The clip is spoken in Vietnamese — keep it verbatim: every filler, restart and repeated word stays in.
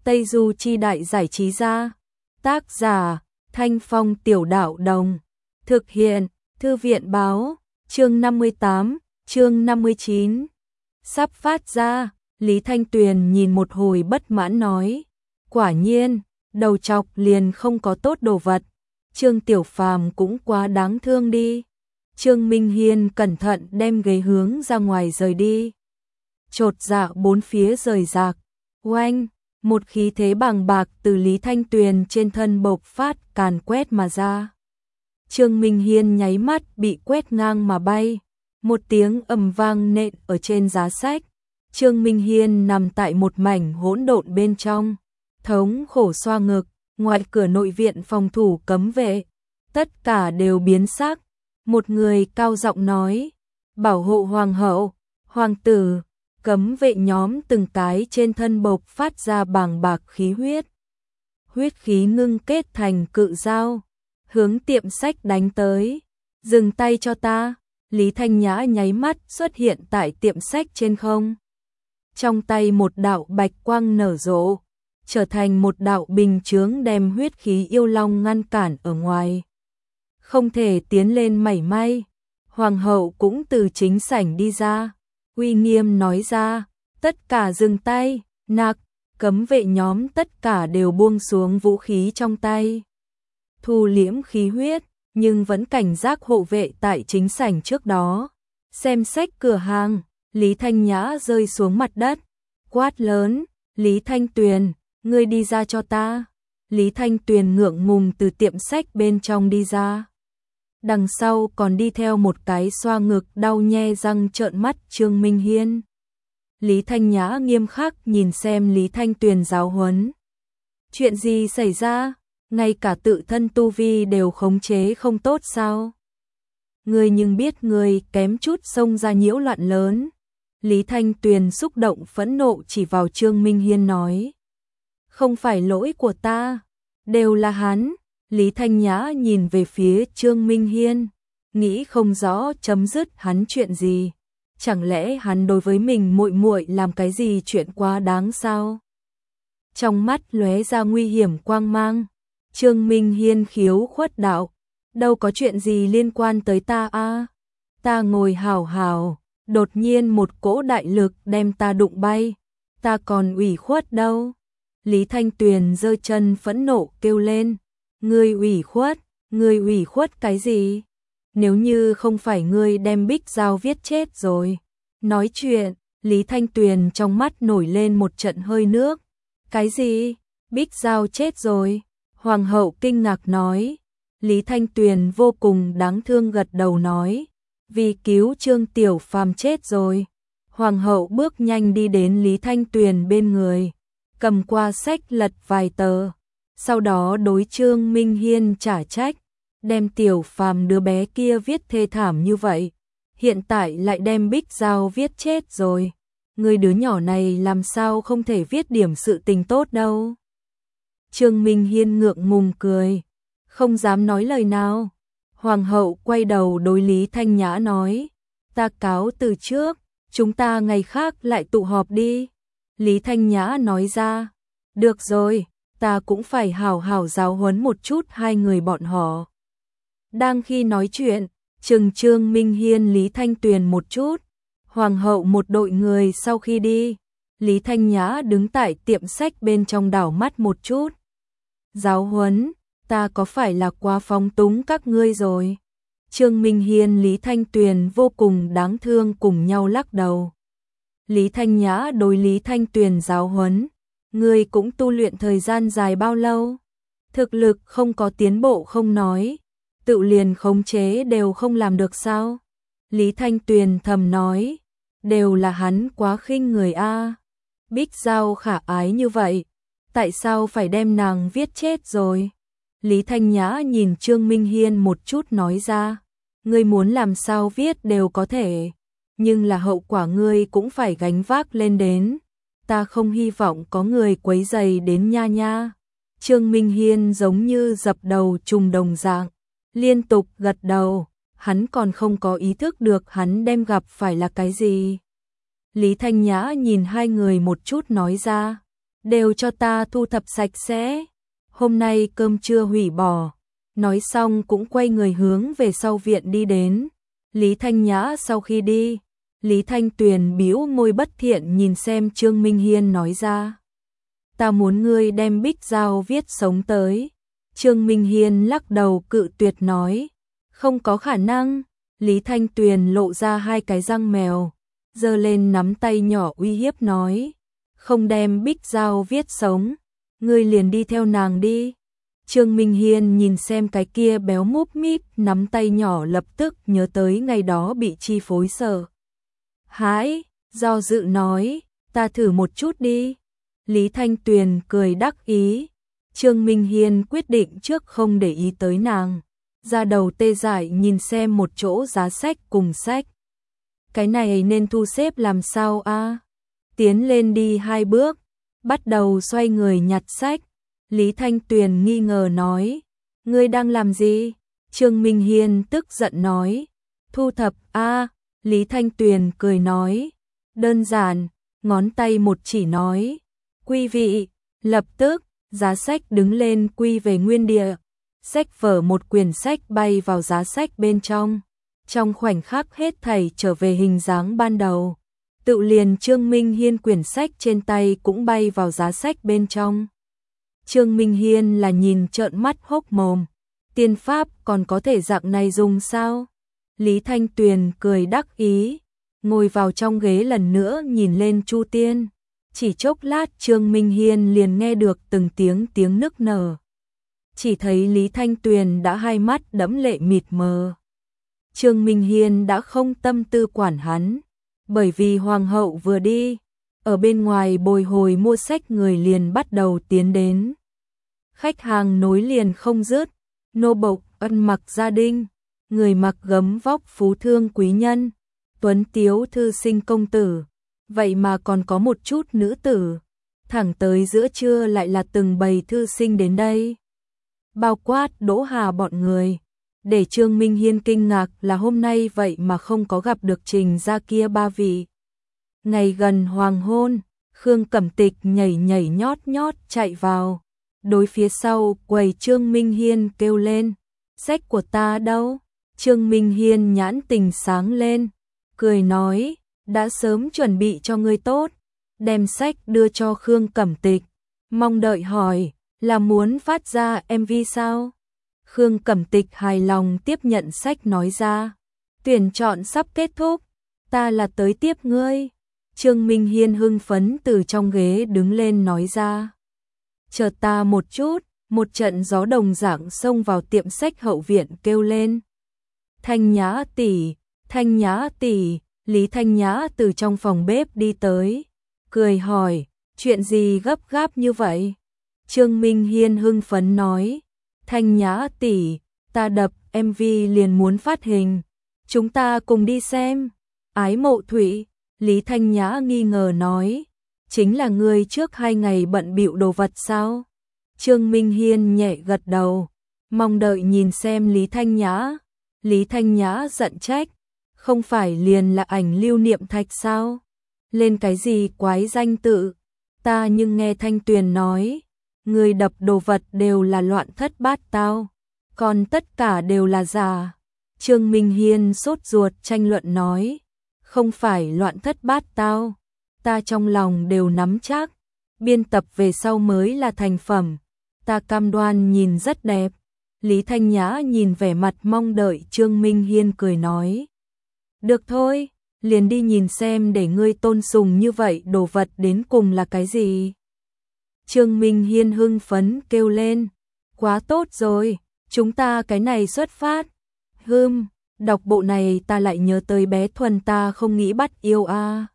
Tây Du Chi Đại Giải Trí Gia. Tác giả Thanh Phong Tiểu Đạo Đồng. Thực hiện Thư viện Báo. Chương năm mươi tám, chương năm mươi chín. Sắp phát ra. Lý Thanh Tuyền nhìn một hồi bất mãn nói. Quả nhiên, đầu chọc liền không có tốt đồ vật. Trương Tiểu Phàm cũng quá đáng thương đi. Trương Minh Hiên cẩn thận đem ghế hướng ra ngoài rời đi. Chột dạ bốn phía rời rạc. Oanh, một khí thế bàng bạc từ Lý Thanh Tuyền trên thân bộc phát càn quét mà ra. Trương Minh Hiên nháy mắt bị quét ngang mà bay. Một tiếng ầm vang nện ở trên giá sách. Trương Minh Hiên nằm tại một mảnh hỗn độn bên trong. Thống khổ xoa ngực, ngoài cửa nội viện phòng thủ cấm vệ. Tất cả đều biến sắc. Một người cao giọng nói. Bảo hộ hoàng hậu, hoàng tử. Cấm vệ nhóm từng cái trên thân bộc phát ra bàng bạc khí huyết. Huyết khí ngưng kết thành cự dao. Hướng tiệm sách đánh tới. Dừng tay cho ta. Lý Thanh Nhã nháy mắt xuất hiện tại tiệm sách trên không. Trong tay một đạo bạch quang nở rộ. Trở thành một đạo bình chướng đem huyết khí yêu long ngăn cản ở ngoài. Không thể tiến lên mảy may. Hoàng hậu cũng từ chính sảnh đi ra. Uy nghiêm nói ra, tất cả dừng tay, nặc, cấm vệ nhóm tất cả đều buông xuống vũ khí trong tay. Thu liễm khí huyết, nhưng vẫn cảnh giác hộ vệ tại chính sảnh trước đó. Xem sách cửa hàng, Lý Thanh Nhã rơi xuống mặt đất. Quát lớn, Lý Thanh Tuyền, ngươi đi ra cho ta. Lý Thanh Tuyền ngượng ngùng từ tiệm sách bên trong đi ra. Đằng sau còn đi theo một cái xoa ngực đau nhe răng trợn mắt Trương Minh Hiên. Lý Thanh Nhã nghiêm khắc nhìn xem Lý Thanh Tuyền giáo huấn. Chuyện gì xảy ra? Ngay cả tự thân tu vi đều khống chế không tốt sao? Ngươi nhưng biết ngươi kém chút xông ra nhiễu loạn lớn. Lý Thanh Tuyền xúc động phẫn nộ chỉ vào Trương Minh Hiên nói. Không phải lỗi của ta, đều là hắn. Lý Thanh Nhã nhìn về phía Trương Minh Hiên, nghĩ không rõ chấm dứt hắn chuyện gì, chẳng lẽ hắn đối với mình muội muội làm cái gì chuyện quá đáng sao? Trong mắt lóe ra nguy hiểm quang mang, Trương Minh Hiên khiếu khuất đạo, đâu có chuyện gì liên quan tới ta a, à? Ta ngồi hào hào, đột nhiên một cỗ đại lực đem ta đụng bay, ta còn ủy khuất đâu? Lý Thanh Tuyền giơ chân phẫn nộ kêu lên. Ngươi ủy khuất, ngươi ủy khuất cái gì? Nếu như không phải ngươi đem Bích Giao viết chết rồi. Nói chuyện, Lý Thanh Tuyền trong mắt nổi lên một trận hơi nước. Cái gì? Bích Giao chết rồi? Hoàng hậu kinh ngạc nói. Lý Thanh Tuyền vô cùng đáng thương gật đầu nói. Vì cứu Trương Tiểu Phàm chết rồi. Hoàng hậu bước nhanh đi đến Lý Thanh Tuyền bên người. Cầm qua sách lật vài tờ. Sau đó đối Trương Minh Hiên trả trách, đem Tiểu Phàm đứa bé kia viết thê thảm như vậy, hiện tại lại đem Bích Giao viết chết rồi. Người đứa nhỏ này làm sao không thể viết điểm sự tình tốt đâu. Trương Minh Hiên ngượng ngùng cười, không dám nói lời nào. Hoàng hậu quay đầu đối Lý Thanh Nhã nói, ta cáo từ trước, chúng ta ngày khác lại tụ họp đi. Lý Thanh Nhã nói ra, được rồi. Ta cũng phải hào hào giáo huấn một chút hai người bọn họ. Đang khi nói chuyện, chừng Trương Minh Hiên Lý Thanh Tuyền một chút. Hoàng hậu một đội người sau khi đi. Lý Thanh Nhã đứng tại tiệm sách bên trong đảo mắt một chút. Giáo huấn, ta có phải là quá phóng túng các ngươi rồi? Trương Minh Hiên Lý Thanh Tuyền vô cùng đáng thương cùng nhau lắc đầu. Lý Thanh Nhã đối Lý Thanh Tuyền giáo huấn. Ngươi cũng tu luyện thời gian dài bao lâu? Thực lực không có tiến bộ không nói, tự liền khống chế đều không làm được sao? Lý Thanh Tuyền thầm nói, đều là hắn quá khinh người a. Bích Giao khả ái như vậy, tại sao phải đem nàng viết chết rồi? Lý Thanh Nhã nhìn Trương Minh Hiên một chút nói ra, ngươi muốn làm sao viết đều có thể, nhưng là hậu quả ngươi cũng phải gánh vác lên đến. Ta không hy vọng có người quấy rầy đến nha nha. Trương Minh Hiên giống như dập đầu trùng đồng dạng, liên tục gật đầu, hắn còn không có ý thức được hắn đem gặp phải là cái gì. Lý Thanh Nhã nhìn hai người một chút nói ra, đều cho ta thu thập sạch sẽ. Hôm nay cơm trưa hủy bỏ. Nói xong cũng quay người hướng về sau viện đi đến. Lý Thanh Nhã sau khi đi, Lý Thanh Tuyền bĩu môi bất thiện nhìn xem Trương Minh Hiên nói ra. Ta muốn ngươi đem Bích Giao viết sống tới. Trương Minh Hiên lắc đầu cự tuyệt nói. Không có khả năng. Lý Thanh Tuyền lộ ra hai cái răng mèo, giơ lên nắm tay nhỏ uy hiếp nói. Không đem Bích Giao viết sống, ngươi liền đi theo nàng đi. Trương Minh Hiên nhìn xem cái kia béo múp míp nắm tay nhỏ lập tức nhớ tới ngày đó bị chi phối sợ hãi, do dự nói, ta thử một chút đi. Lý Thanh Tuyền cười đắc ý. Trương Minh Hiên quyết định trước không để ý tới nàng, ra đầu tê dại nhìn xem một chỗ giá sách cùng sách. Cái này nên thu xếp làm sao a? Tiến lên đi hai bước, bắt đầu xoay người nhặt sách. Lý Thanh Tuyền nghi ngờ nói, ngươi đang làm gì? Trương Minh Hiên tức giận nói, thu thập a. Lý Thanh Tuyền cười nói, đơn giản, ngón tay một chỉ nói, quy vị. Lập tức, giá sách đứng lên quy về nguyên địa. Sách vở một quyển sách bay vào giá sách bên trong. Trong khoảnh khắc hết thảy trở về hình dáng ban đầu. Tự liền Trương Minh Hiên quyển sách trên tay cũng bay vào giá sách bên trong. Trương Minh Hiên là nhìn trợn mắt hốc mồm. Tiên pháp còn có thể dạng này dùng sao? Lý Thanh Tuyền cười đắc ý, ngồi vào trong ghế lần nữa nhìn lên Chu Tiên. Chỉ chốc lát Trương Minh Hiên liền nghe được từng tiếng tiếng nức nở. Chỉ thấy Lý Thanh Tuyền đã hai mắt đẫm lệ mịt mờ. Trương Minh Hiên đã không tâm tư quản hắn, bởi vì hoàng hậu vừa đi, ở bên ngoài bồi hồi mua sách người liền bắt đầu tiến đến. Khách hàng nối liền không dứt, nô bộc, ân mặc gia đình, người mặc gấm vóc phú thương quý nhân, tuấn tiếu thư sinh công tử, vậy mà còn có một chút nữ tử. Thẳng tới giữa trưa lại là từng bầy thư sinh đến đây. Bao quát Đỗ Hà bọn người. Để Trương Minh Hiên kinh ngạc là hôm nay vậy mà không có gặp được Trình gia kia ba vị. Ngày gần hoàng hôn, Khương Cẩm Tịch nhảy nhảy nhót nhót chạy vào. Đối phía sau quầy Trương Minh Hiên kêu lên, sách của ta đâu? Trương Minh Hiên nhãn tình sáng lên, cười nói, đã sớm chuẩn bị cho ngươi tốt. Đem sách đưa cho Khương Cẩm Tịch, mong đợi hỏi, là muốn phát ra em vê sao? Khương Cẩm Tịch hài lòng tiếp nhận sách nói ra, tuyển chọn sắp kết thúc, ta là tới tiếp ngươi. Trương Minh Hiên hưng phấn từ trong ghế đứng lên nói ra, chờ ta một chút. Một trận gió đồng dạng xông vào tiệm sách hậu viện kêu lên, Thanh Nhã tỷ, Thanh Nhã tỷ. Lý Thanh Nhã từ trong phòng bếp đi tới, cười hỏi, chuyện gì gấp gáp như vậy? Trương Minh Hiên hưng phấn nói, Thanh Nhã tỷ, ta đập em vê liền muốn phát hình, chúng ta cùng đi xem. Ái Mộ Thụy, Lý Thanh Nhã nghi ngờ nói, chính là ngươi trước hai ngày bận bịu đồ vật sao? Trương Minh Hiên nhẹ gật đầu, mong đợi nhìn xem Lý Thanh Nhã. Lý Thanh Nhã giận trách, không phải liền là ảnh lưu niệm thạch sao? Lên cái gì quái danh tự? Ta nhưng nghe Thanh Tuyền nói, người đập đồ vật đều là loạn thất bát tao, còn tất cả đều là giả. Trương Minh Hiên sốt ruột tranh luận nói, không phải loạn thất bát tao, ta trong lòng đều nắm chắc, biên tập về sau mới là thành phẩm, ta cam đoan nhìn rất đẹp. Lý Thanh Nhã nhìn vẻ mặt mong đợi Trương Minh Hiên cười nói, được thôi, liền đi nhìn xem để ngươi tôn sùng như vậy đồ vật đến cùng là cái gì. Trương Minh Hiên hưng phấn kêu lên, quá tốt rồi, chúng ta cái này xuất phát. Hừm, đọc bộ này ta lại nhớ tới bé Thuần ta không nghĩ bắt yêu a. À.